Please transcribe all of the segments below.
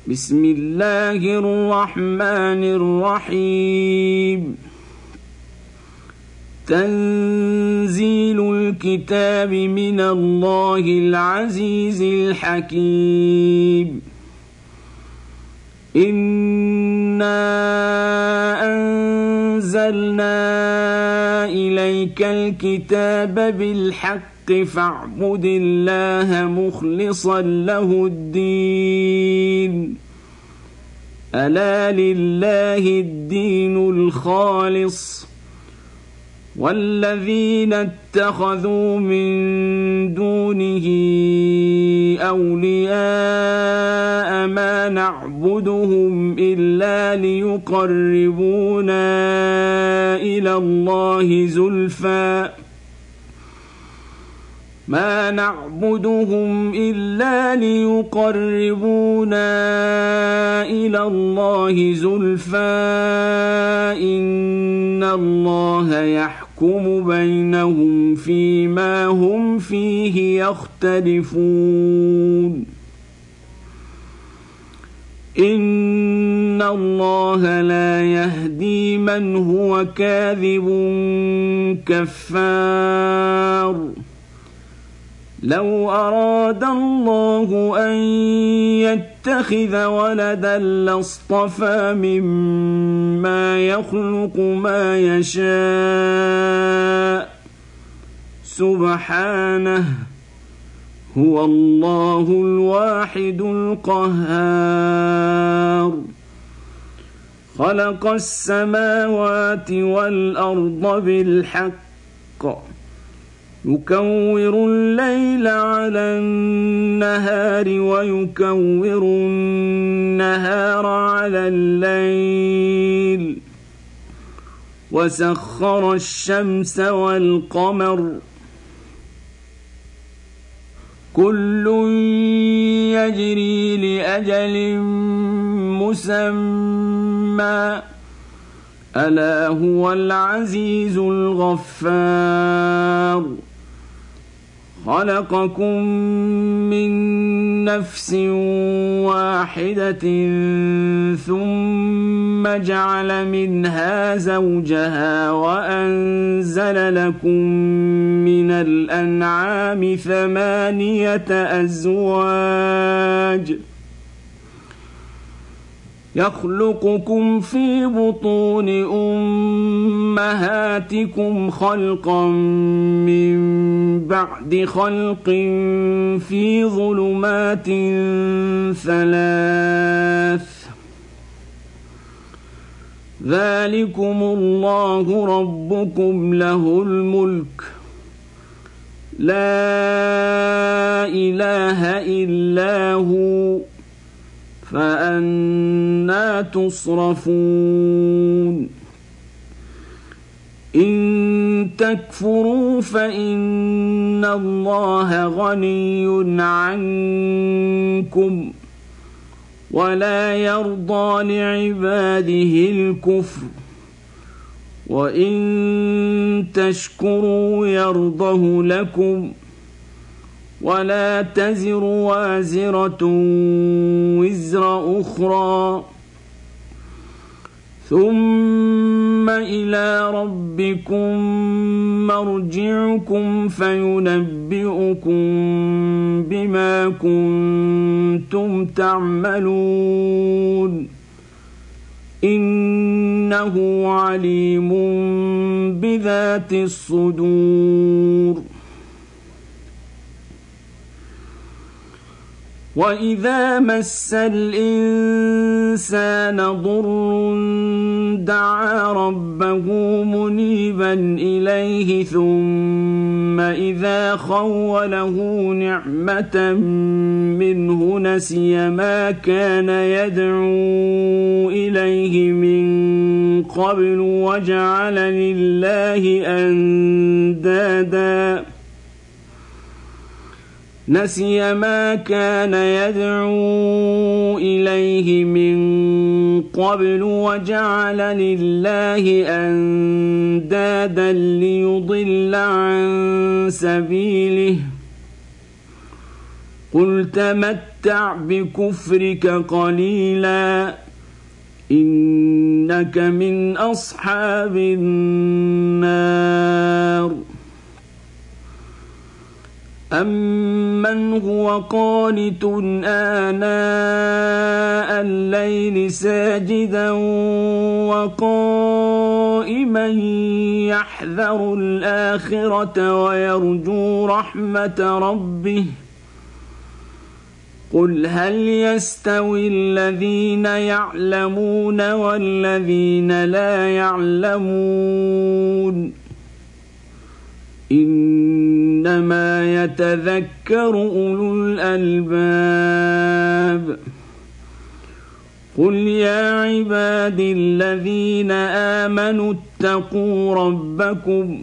بسم الله الرحمن الرحيم. تنزيل الكتاب من الله العزيز الحكيم. إنا أنزلنا إليك الكتاب بالحق فاعبد الله مخلصا له الدين. ألا لله الدين الخالص والذين اتخذوا من دونه أولياء ما نعبدهم إلا ليقربونا إلى الله زلفى إن الله يحكم بينهم فيما هم فيه يختلفون. إن الله لا يهدي من هو كاذب كفار. لو أراد الله أن يتخذ ولدا لاصطفى مما يخلق ما يشاء سبحانه هو الله الواحد القهار. خلق السماوات والأرض بالحق يكور الليل على النهار ويكور النهار على الليل وسخر الشمس والقمر كل يجري لأجل مسمى ألا هو العزيز الغفار. خلقكم من نفس واحدة ثم جعل منها زوجها وأنزل لكم من الأنعام 8 أزواج يخلقكم في بطون أمهاتكم خلقا من بعد خلق في ظلمات 3 ذلكم الله ربكم له الملك لا إله إلا هو فأنى تصرفون. إن تكفروا فإن الله غني عنكم ولا يرضى لعباده الكفر وإن تشكروا يرضه لكم ولا تزر وازرة وزر أخرى ثم إلى ربكم مرجعكم فينبئكم بما كنتم تعملون إنه عليم بذات الصدور. وإذا مس الإنسان ضر دعا ربه منيبا إليه ثم إذا خوله نعمة منه نسي ما كان يدعو إليه من قبل وجعل لله أندادا نسي ما كان يدعو إليه من قبل وجعل لله أندادا ليضل عن سبيله قل تمتع بكفرك قليلا إنك من أصحاب النار أمن هو قانت آناء الليل ساجدا وقائما يحذر الآخرة ويرجو رحمة ربه قل هل يستوي الذين يعلمون والذين لا يعلمون إنما يتذكر أولو الألباب قل يا عبادي الذين آمنوا اتقوا ربكم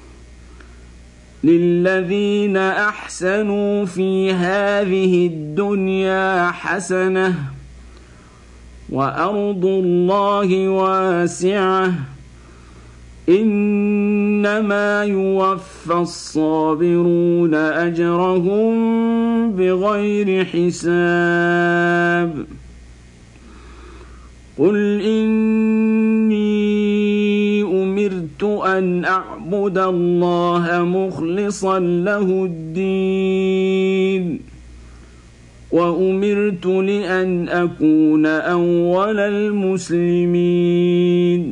للذين أحسنوا في هذه الدنيا حسنة وأرض الله واسعة إنما يوفى الصابرون أجرهم بغير حساب قل إني أمرت أن أعبد الله مخلصا له الدين وأمرت لأن أكون أول المسلمين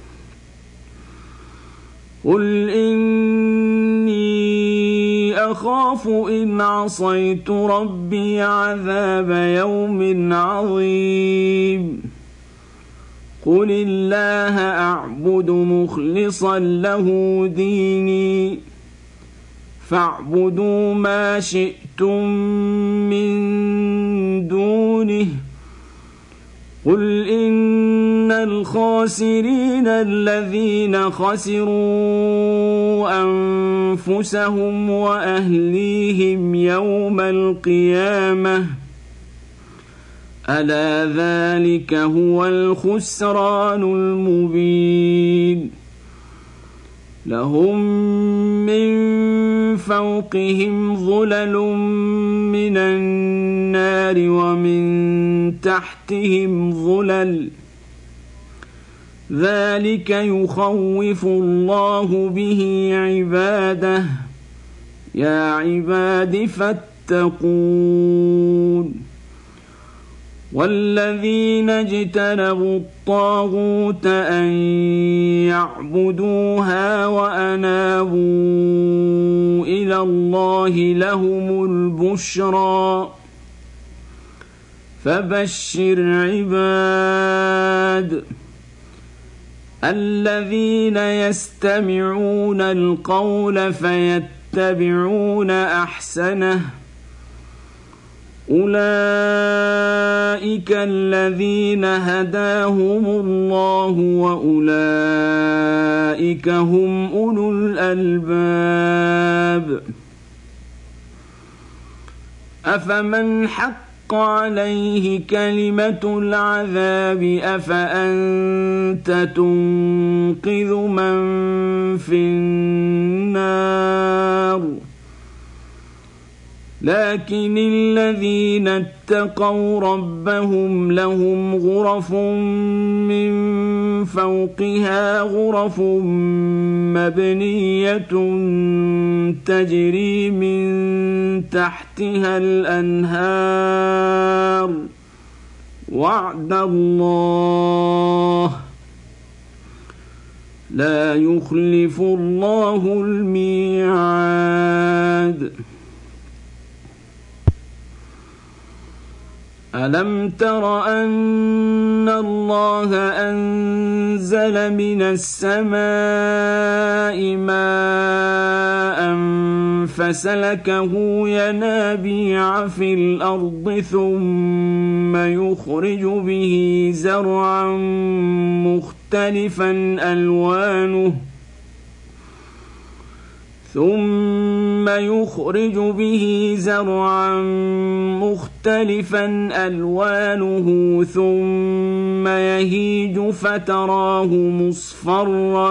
قل إني أخاف إن عصيت ربي عذاب يوم عظيم قل الله أعبد مخلصا له ديني فاعبدوا ما شئتم من دونه قل إن الخاسرين الذين خسروا أنفسهم وأهليهم يوم القيامة ألا ذلك هو الخسران المبين لهم من فوقهم ظلل من النار ومن تحتهم ظلل ذلك يخوف الله به عباده يا عباد فاتقون والذين اجتنبوا الطاغوت أن يعبدوها وأنابوا إلى الله لهم البشرى فبشر عباد الذين يستمعون القول فيتبعون أحسنه أولئك الذين هداهم الله وأولئك هم أولو الألباب أفمن حق عليه كلمة العذاب أفأنت تنقذ من في النار لكن الذين اتقوا ربهم لهم غرف من فوقها غرف مبنية تجري من تحتها الأنهار وعد الله لا يخلف الله الميعاد ألم تر أن الله أنزل من السماء ماء فسلكه ينابيع في الأرض ثم يخرج به زرعا مختلفا ألوانه ثم يهيج فتراه مصفرا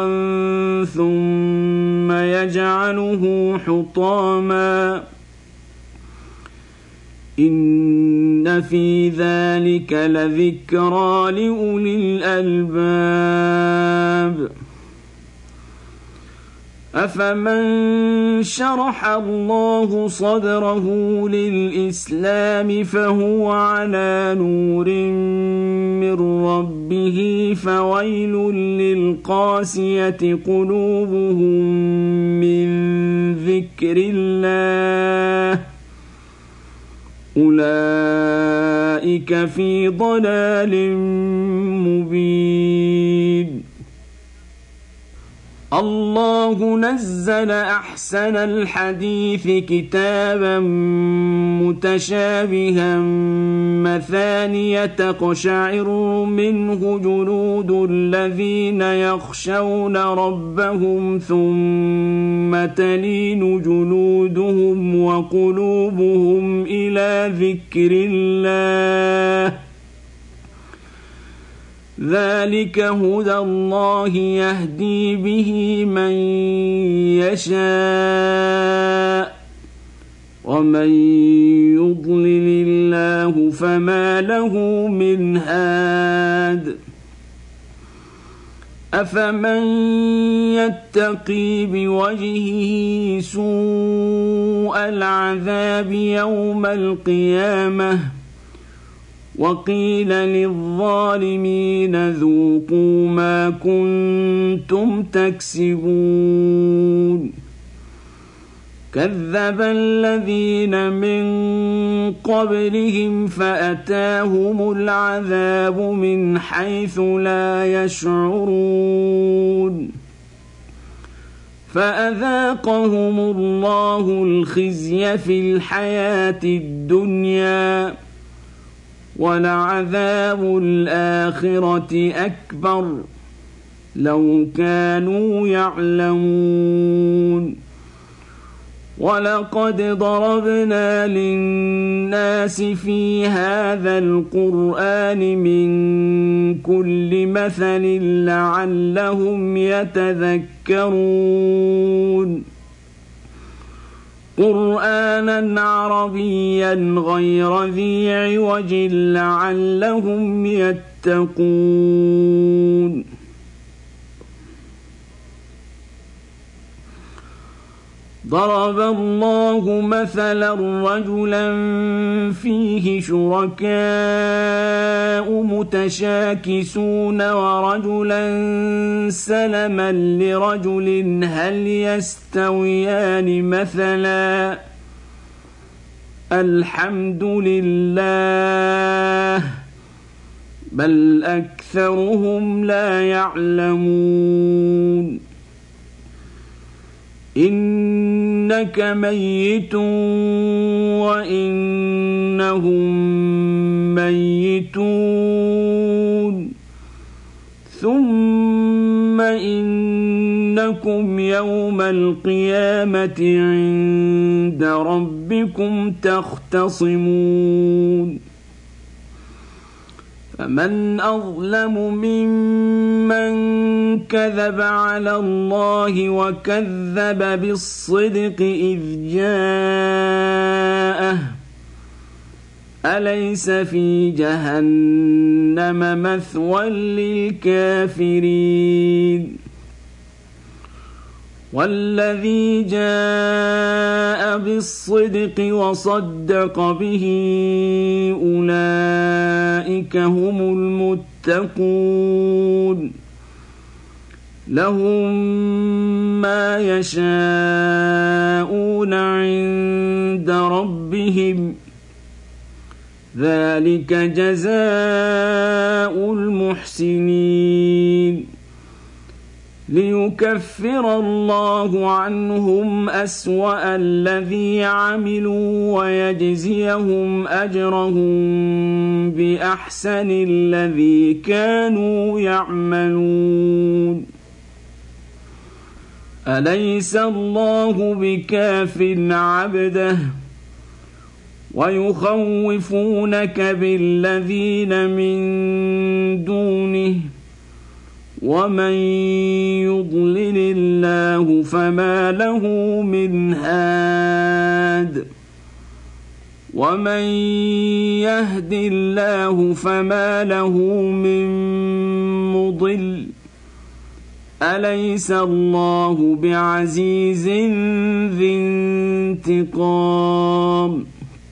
ثم يجعله حطاما إن في ذلك لذكرى لأولي الألباب أفمن شرح الله صدره للإسلام فهو على نور من ربه فويل للقاسية قلوبهم من ذكر الله أولئك في ضلال مبين الله نزل أحسن الحديث كتابا متشابها مثانية تقشعر منه جلود الذين يخشون ربهم ثم تلين جلودهم وقلوبهم إلى ذكر الله ذلك هدى الله يهدي به من يشاء ومن يضلل الله فما له من هاد أفمن يتقي بوجهه سوء العذاب يوم القيامة وقيل للظالمين ذوقوا ما كنتم تكسبون كذب الذين من قبلهم فأتاهم العذاب من حيث لا يشعرون فأذاقهم الله الخزي في الحياة الدنيا ولعذاب الآخرة أكبر لو كانوا يعلمون ولقد ضربنا للناس في هذا القرآن من كل مثل لعلهم يتذكرون قرآنا عربيا غير ذي عوج لعلهم يتقون ضرب الله مثلا رجلا فيه شركاء متشاكسون ورجلا سلما لرجل هل يستويان مثلا الحمد لله بل أكثرهم لا يعلمون إنك ميت وإنهم ميتون ثم إنكم يوم القيامة عند ربكم تختصمون فمن أظلم ممن كذب على الله وكذب بالصدق إذ جاءه أليس في جهنم مثوى للكافرين والذي جاء بالصدق وصدق به أولئك هم المتقون لهم ما يشاءون عند ربهم ذلك جزاء المحسنين ليكفر الله عنهم أسوأ الذي عملوا ويجزيهم أجرهم بأحسن الذي كانوا يعملون أليس الله بكاف عبده ويخوفونك بالذين من دونه ومن يضلل الله فما له من هاد ومن يهد الله فما له من مضل أليس الله بعزيز ذي انتقام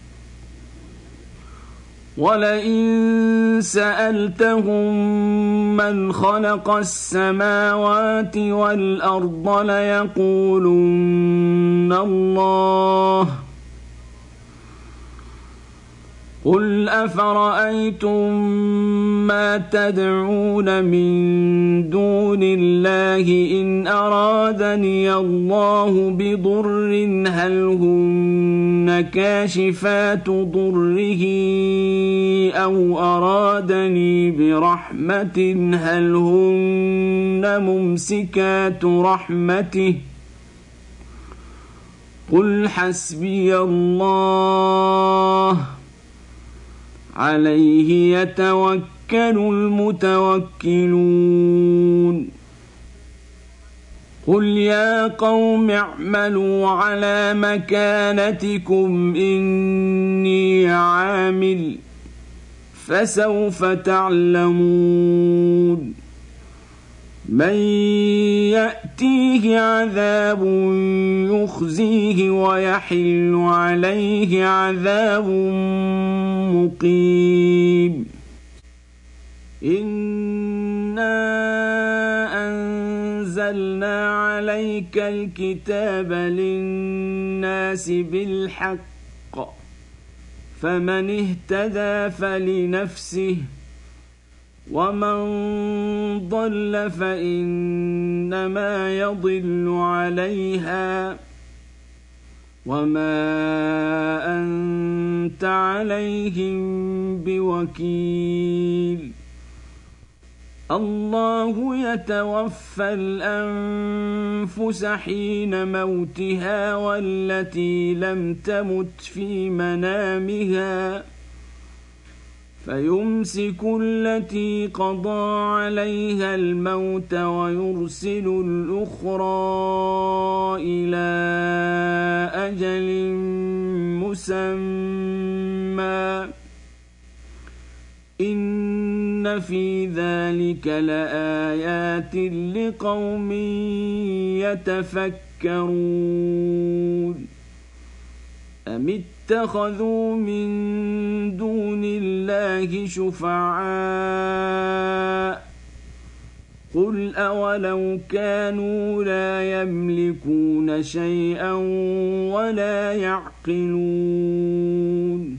ولئن سألتهم من خلق السماوات والأرض ليقولن الله قل أفرأيتم ما تدعون من دون الله إن أرادني الله بضر هل هن كاشفات ضره أو أرادني برحمة هل هن ممسكات رحمته قل حسبي الله عليه يتوكل المتوكلون قل يا قوم اعملوا على مكانتكم إني عامل فسوف تعلمون من يأتيه عذاب يخزيه ويحل عليه عذاب مقيم إنا أنزلنا عليك الكتاب للناس بالحق فمن اهتدى فلنفسه ومن ضل فإنما يضل عليها وما أنت عليهم بوكيل الله يتوفى الأنفس حين موتها والتي لم تمت في منامها فيمسك التي قضى عليها الموت ويرسل الأخرى إلى أجل مسمى إن في ذلك لآيات لقوم يتفكرون أم اتخذوا من دون الله شفعاء قل أولو كانوا لا يملكون شيئا ولا يعقلون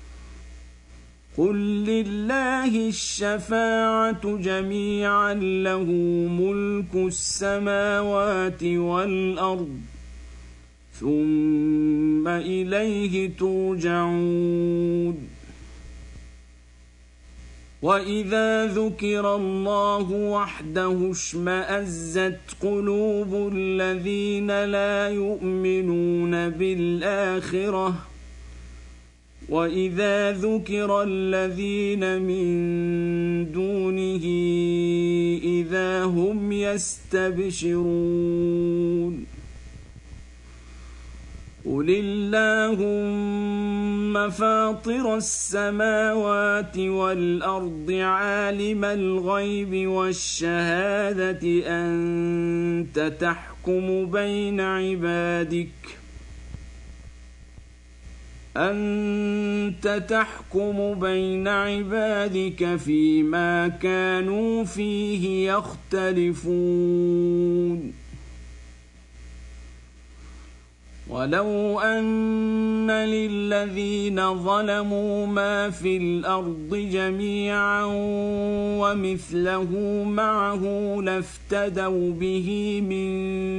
قل لله الشفاعة جميعا له ملك السماوات والأرض ثم إليه ترجعون وإذا ذكر الله وحده اشمأزت قلوب الذين لا يؤمنون بالآخرة وإذا ذكر الذين من دونه إذا هم يستبشرون قل اللهم فاطر السماوات والأرض عالم الغيب والشهادة أنت تحكم بين عبادك فيما كانوا فيه يختلفون ولو أن للذين ظلموا ما في الأرض جميعا ومثله معه لافتدوا به من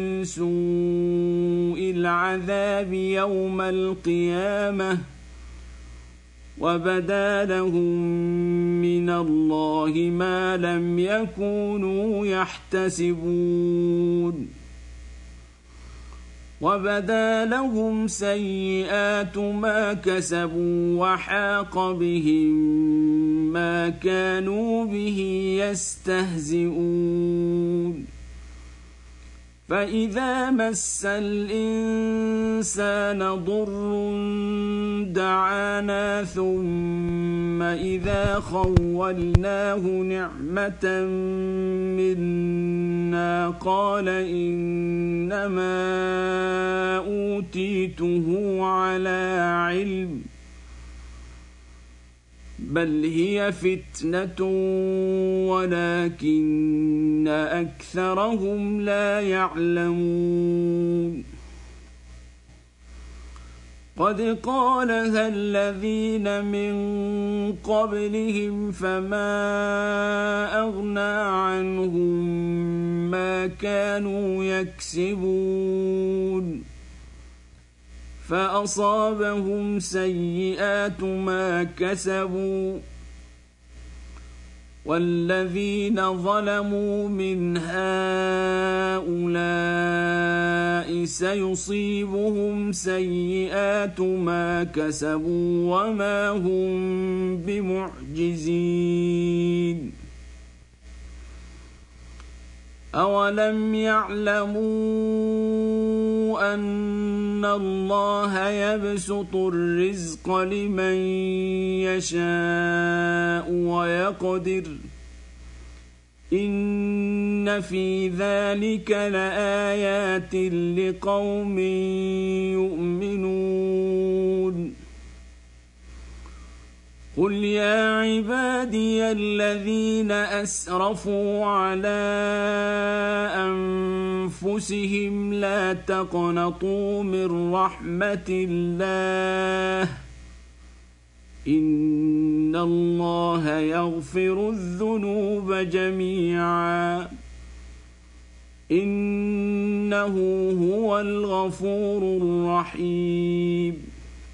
سوء العذاب يوم القيامة وبدا لهم من الله ما لم يكونوا يحتسبون وبدا لهم سيئات ما كسبوا وحاق بهم ما كانوا به يستهزئون فإذا مس الإنسان ضر دعانا ثم إذا خولناه نعمة منا قال إنما أوتيته على علم بل هي فتنة ولكن أكثرهم لا يعلمون قد قالها الذين من قبلهم فما أغنى عنهم ما كانوا يكسبون فأصابهم سيئات ما كسبوا والذين ظلموا من هؤلاء سيصيبهم سيئات ما كسبوا وما هم بمعجزين أولم يعلموا أن الله يبسط الرزق لمن يشاء ويقدر إن في ذلك لآيات لقوم يؤمنون قل يا عبادي الذين أسرفوا على أنفسهم لا تقنطوا من رحمة الله إن الله يغفر الذنوب جميعا إنه هو الغفور الرحيم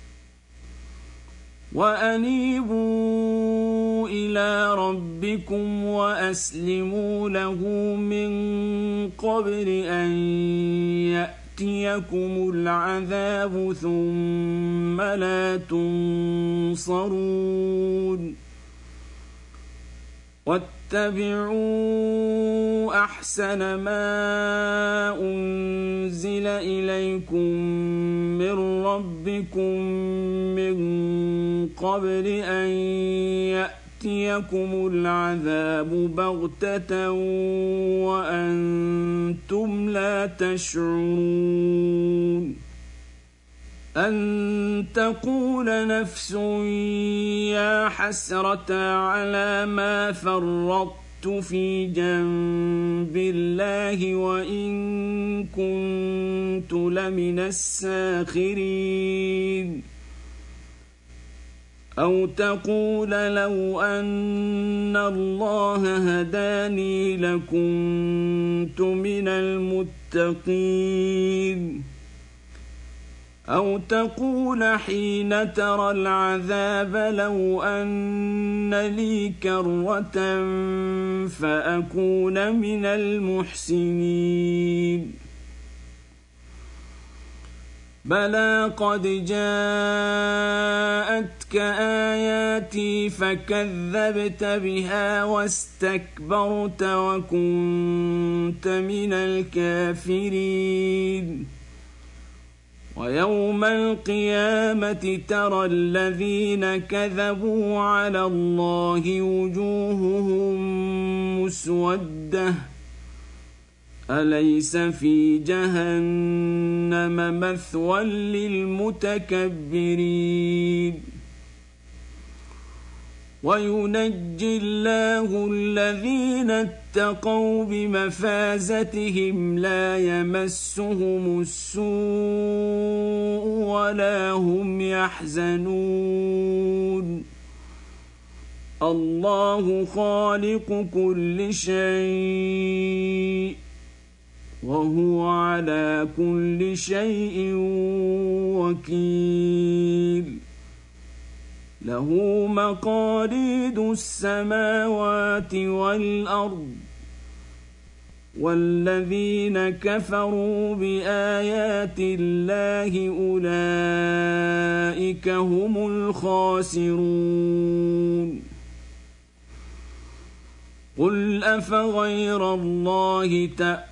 وأنيبوا إلى ربكم وأسلموا له من قبل أن يأتيكم العذاب ثم لا تنصرون واتبعوا أحسن ما أنزل إليكم من ربكم من قبل أن يأتيكم العذاب بغتة وأنتم لا تشعرون أن تقول نفس يا حسرة على ما فرطت في جنب الله وإن كنت لمن الساخرين أو تقول لو أن الله هداني لكنت من المتقين أو تقول حين ترى العذاب لو أن لي كرة فأكون من المحسنين بلى قد جاءتك آياتي فكذبت بها واستكبرت وكنت من الكافرين ويوم القيامة ترى الذين كذبوا على الله وجوههم مسودة أليس في جهنم مثوى للمتكبرين وينجي الله الذين اتقوا بمفازتهم لا يمسهم السوء ولا هم يحزنون الله خالق كل شيء وهو على كل شيء وكيل له مقاليد السماوات والأرض والذين كفروا بآيات الله أولئك هم الخاسرون قل أفغير الله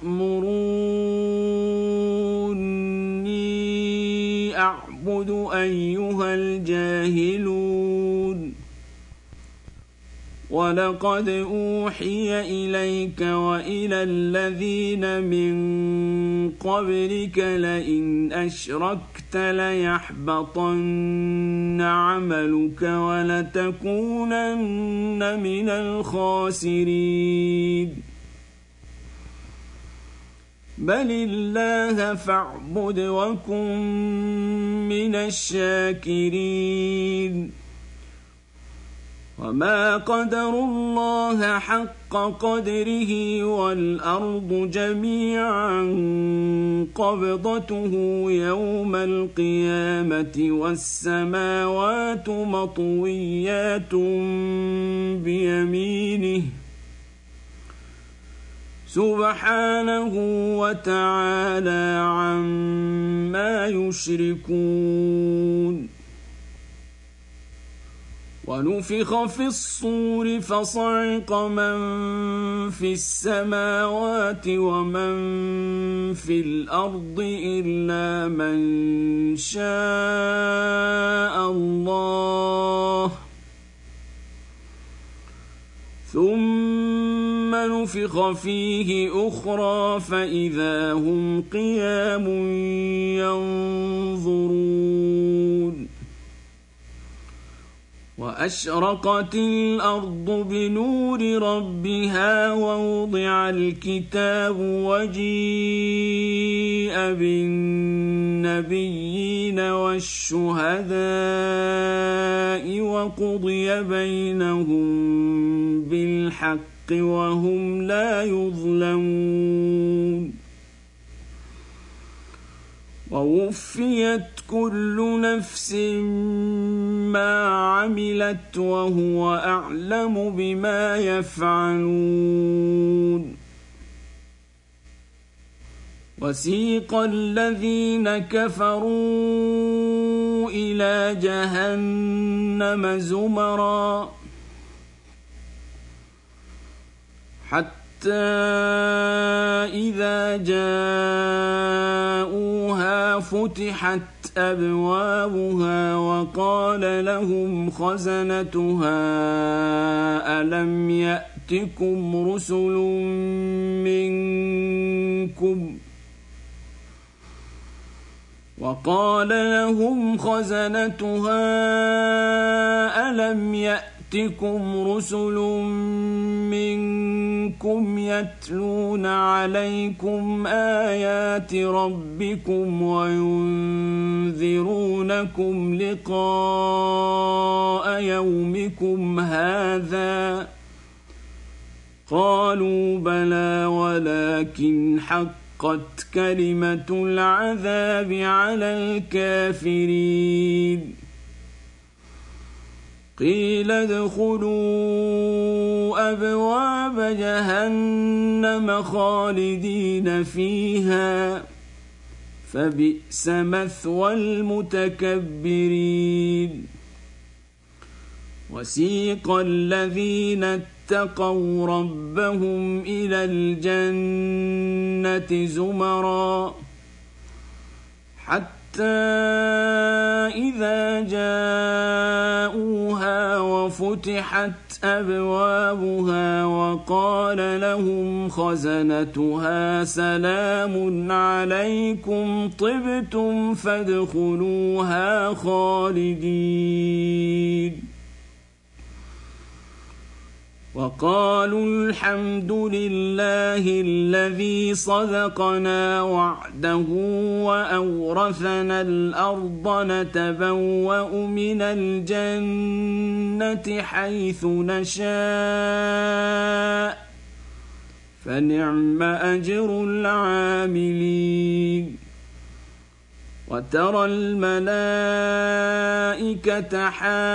تأمروني أعبد أيها الجاهلون ولقد أوحي إليك وإلى الذين من قبلك لئن أشركت ليحبطن عملك ولتكونن من الخاسرين بل الله فاعبد وكن من الشاكرين وما قدروا الله حق قدره والأرض جميعا قبضته يوم القيامة والسماوات مطويات بيمينه سبحانه وتعالى عما يشركون ونفخ في الصور فصعق من في السماوات ومن في الأرض إلا من شاء الله ثم نفخ فيه أخرى فإذا هم قيام ينظرون وأشرقت الأرض بنور ربها ووضع الكتاب وجيء بالنبيين والشهداء وقضي بينهم بالحق وهم لا يظلمون ووفيت كل نفس ما عملت وهو أعلم بما يفعلون وسيق الذين كفروا إلى جهنم زمرا حتى إذا جاءوها فتحت أبوابها وقال لهم خزنتها ألم يأتكم رسل منكم يتلون عليكم آيات ربكم وينذرونكم لقاء يومكم هذا قالوا بلى ولكن حقت كلمة العذاب على الكافرين قيل ادخلوا أبواب جهنم خالدين فيها فبئس مثوى المتكبرين وسيق الذين اتقوا ربهم إلى الجنة زمرا حتى إذا جاءوها وفتحت أبوابها وقال لهم خزنتها سلام عليكم طبتم فادخلوها خالدين وقالوا الحمد لله الذي صدقنا وعده وأورثنا الأرض نتبوأ من الجنة حيث نشاء فنعم أجر العاملين وترى الملائكة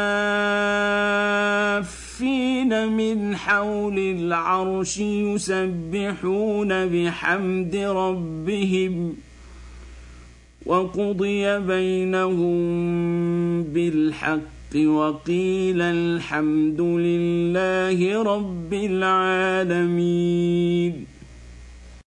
حافين من حول العرش يسبحون بحمد ربهم وقضي بينهم بالحق وقيل الحمد لله رب العالمين.